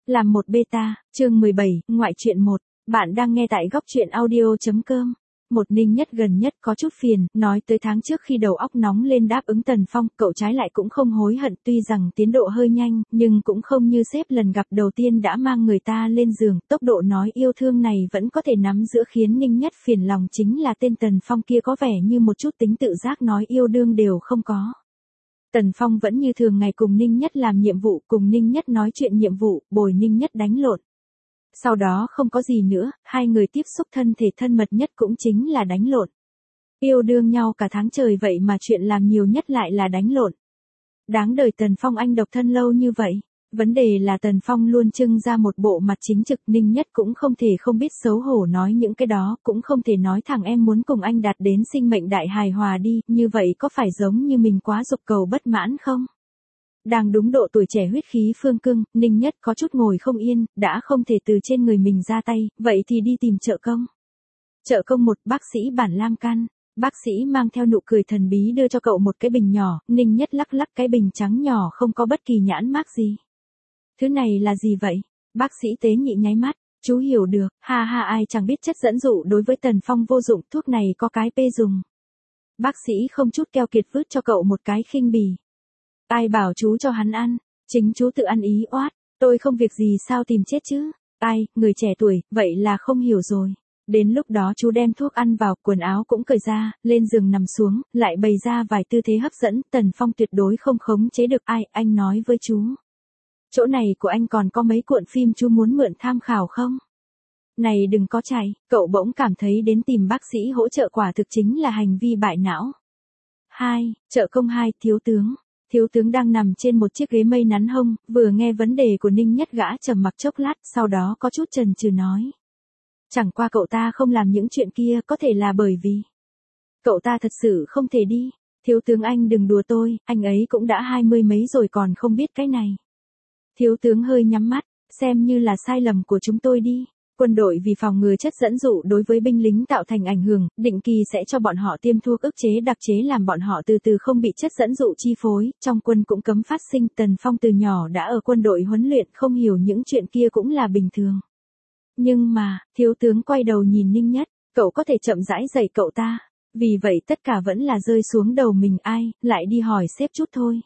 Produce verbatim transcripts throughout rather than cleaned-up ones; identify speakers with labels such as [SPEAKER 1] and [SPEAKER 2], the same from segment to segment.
[SPEAKER 1] Làm một beta, chương mười bảy, ngoại truyện một. Bạn đang nghe tại góc truyện audio chấm com. Một Ninh Nhất gần nhất có chút phiền, nói tới tháng trước khi đầu óc nóng lên đáp ứng Tần Phong, cậu trái lại cũng không hối hận, tuy rằng tiến độ hơi nhanh, nhưng cũng không như sếp lần gặp đầu tiên đã mang người ta lên giường, tốc độ nói yêu thương này vẫn có thể nắm giữ, khiến Ninh Nhất phiền lòng chính là tên Tần Phong kia có vẻ như một chút tính tự giác nói yêu đương đều không có. Tần Phong vẫn như thường ngày cùng Ninh Nhất làm nhiệm vụ, cùng Ninh Nhất nói chuyện nhiệm vụ, bồi Ninh Nhất đánh lộn. Sau đó không có gì nữa, hai người tiếp xúc thân thể thân mật nhất cũng chính là đánh lộn. Yêu đương nhau cả tháng trời vậy mà chuyện làm nhiều nhất lại là đánh lộn. Đáng đời Tần Phong anh độc thân lâu như vậy. Vấn đề là Tần Phong luôn trưng ra một bộ mặt chính trực, Ninh Nhất cũng không thể không biết xấu hổ nói những cái đó, cũng không thể nói thẳng em muốn cùng anh đạt đến sinh mệnh đại hài hòa đi, như vậy có phải giống như mình quá dục cầu bất mãn không? Đang đúng độ tuổi trẻ huyết khí phương cương, Ninh Nhất có chút ngồi không yên, đã không thể từ trên người mình ra tay, vậy thì đi tìm trợ công. Trợ công một, bác sĩ bản Lam Can. Bác sĩ mang theo nụ cười thần bí đưa cho cậu một cái bình nhỏ, Ninh Nhất lắc lắc cái bình trắng nhỏ không có bất kỳ nhãn mác gì. Thứ này là gì vậy? Bác sĩ tế nhị nháy mắt, chú hiểu được, ha ha, ai chẳng biết chất dẫn dụ đối với Tần Phong vô dụng, thuốc này có cái pê dùng. Bác sĩ không chút keo kiệt vứt cho cậu một cái khinh bỉ. Ai bảo chú cho hắn ăn, chính chú tự ăn ý oát, tôi không việc gì sao tìm chết chứ. Ai, người trẻ tuổi, vậy là không hiểu rồi. Đến lúc đó chú đem thuốc ăn vào, quần áo cũng cởi ra, lên giường nằm xuống, lại bày ra vài tư thế hấp dẫn, Tần Phong tuyệt đối không khống chế được. Ai, anh nói với chú. Chỗ này của anh còn có mấy cuộn phim chú muốn mượn tham khảo không? Này đừng có chạy, cậu bỗng cảm thấy đến tìm bác sĩ hỗ trợ quả thực chính là hành vi bại não. Hai, trợ công hai, thiếu tướng. Thiếu tướng đang nằm trên một chiếc ghế mây nắn hông, vừa nghe vấn đề của Ninh Nhất gã trầm mặc chốc lát, sau đó có chút chần chừ nói. Chẳng qua cậu ta không làm những chuyện kia có thể là bởi vì cậu ta thật sự không thể đi. Thiếu tướng anh đừng đùa tôi, anh ấy cũng đã hai mươi mấy rồi còn không biết cái này. Thiếu tướng hơi nhắm mắt, xem như là sai lầm của chúng tôi đi. Quân đội vì phòng ngừa chất dẫn dụ đối với binh lính tạo thành ảnh hưởng, định kỳ sẽ cho bọn họ tiêm thuốc ức chế đặc chế làm bọn họ từ từ không bị chất dẫn dụ chi phối, trong quân cũng cấm phát sinh. Tần Phong từ nhỏ đã ở quân đội huấn luyện, không hiểu những chuyện kia cũng là bình thường. Nhưng mà, thiếu tướng quay đầu nhìn Ninh Nhất, cậu có thể chậm rãi dạy cậu ta, vì vậy tất cả vẫn là rơi xuống đầu mình. Ai, lại đi hỏi sếp chút thôi.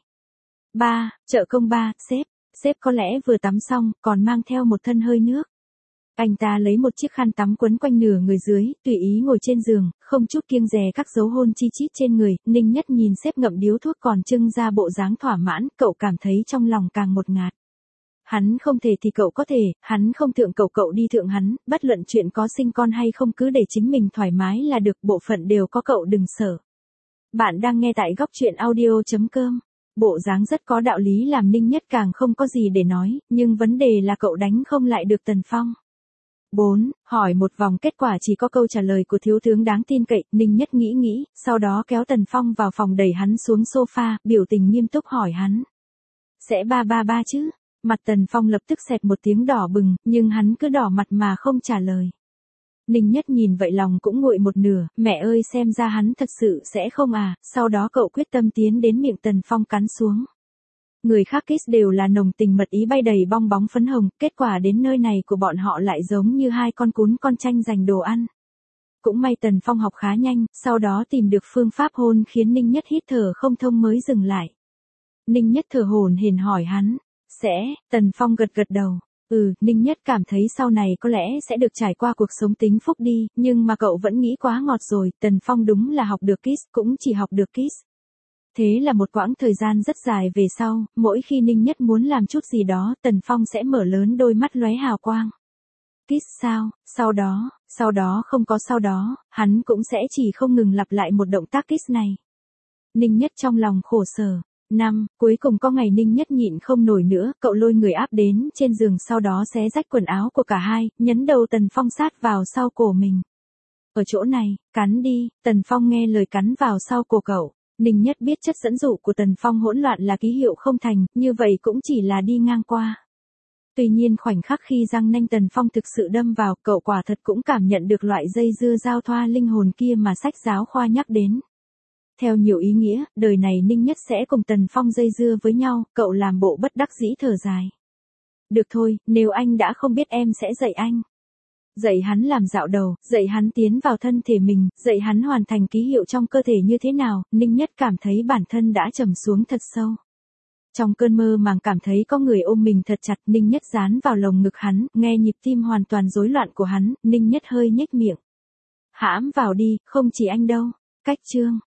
[SPEAKER 1] Ba, trợ công ba, sếp, sếp có lẽ vừa tắm xong, còn mang theo một thân hơi nước. Anh ta lấy một chiếc khăn tắm quấn quanh nửa người dưới, tùy ý ngồi trên giường, không chút kiêng dè các dấu hôn chi chít trên người. Ninh Nhất nhìn sếp ngậm điếu thuốc còn trưng ra bộ dáng thỏa mãn, cậu cảm thấy trong lòng càng một ngạt. Hắn không thể thì cậu có thể, hắn không thượng cậu cậu đi thượng hắn, bất luận chuyện có sinh con hay không cứ để chính mình thoải mái là được, bộ phận đều có cậu đừng sợ. Bạn đang nghe tại góc truyện audio chấm com. Bộ dáng rất có đạo lý làm Ninh Nhất càng không có gì để nói, nhưng vấn đề là cậu đánh không lại được Tần Phong. bốn. Hỏi một vòng kết quả chỉ có câu trả lời của thiếu tướng đáng tin cậy, Ninh Nhất nghĩ nghĩ, sau đó kéo Tần Phong vào phòng đẩy hắn xuống sofa, biểu tình nghiêm túc hỏi hắn. Sẽ ba ba ba chứ? Mặt Tần Phong lập tức xẹt một tiếng đỏ bừng, nhưng hắn cứ đỏ mặt mà không trả lời. Ninh Nhất nhìn vậy lòng cũng nguội một nửa, mẹ ơi xem ra hắn thật sự sẽ không à, sau đó cậu quyết tâm tiến đến miệng Tần Phong cắn xuống. Người khác kiss đều là nồng tình mật ý bay đầy bong bóng phấn hồng, kết quả đến nơi này của bọn họ lại giống như hai con cún con tranh giành đồ ăn. Cũng may Tần Phong học khá nhanh, sau đó tìm được phương pháp hôn khiến Ninh Nhất hít thở không thông mới dừng lại. Ninh Nhất thở hổn hển hỏi hắn, sẽ, Tần Phong gật gật đầu. Ừ, Ninh Nhất cảm thấy sau này có lẽ sẽ được trải qua cuộc sống tính phúc đi, nhưng mà cậu vẫn nghĩ quá ngọt rồi, Tần Phong đúng là học được kiss, cũng chỉ học được kiss. Thế là một quãng thời gian rất dài về sau, mỗi khi Ninh Nhất muốn làm chút gì đó, Tần Phong sẽ mở lớn đôi mắt lóe hào quang. Kiss sao, sau đó, sau đó không có sau đó, hắn cũng sẽ chỉ không ngừng lặp lại một động tác kiss này. Ninh Nhất trong lòng khổ sở. Năm, cuối cùng có ngày Ninh Nhất nhịn không nổi nữa, cậu lôi người áp đến trên giường sau đó xé rách quần áo của cả hai, nhấn đầu Tần Phong sát vào sau cổ mình. Ở chỗ này, cắn đi, Tần Phong nghe lời cắn vào sau cổ cậu. Ninh Nhất biết chất dẫn dụ của Tần Phong hỗn loạn là ký hiệu không thành, như vậy cũng chỉ là đi ngang qua. Tuy nhiên khoảnh khắc khi răng nanh Tần Phong thực sự đâm vào, cậu quả thật cũng cảm nhận được loại dây dưa giao thoa linh hồn kia mà sách giáo khoa nhắc đến. Theo nhiều ý nghĩa, đời này Ninh Nhất sẽ cùng Tần Phong dây dưa với nhau, cậu làm bộ bất đắc dĩ thở dài. Được thôi, nếu anh đã không biết em sẽ dạy anh. Dạy hắn làm dạo đầu, dạy hắn tiến vào thân thể mình, dạy hắn hoàn thành ký hiệu trong cơ thể như thế nào, Ninh Nhất cảm thấy bản thân đã trầm xuống thật sâu. Trong cơn mơ màng cảm thấy có người ôm mình thật chặt, Ninh Nhất dán vào lồng ngực hắn, nghe nhịp tim hoàn toàn rối loạn của hắn, Ninh Nhất hơi nhếch miệng. Hãm vào đi, không chỉ anh đâu. Cách chương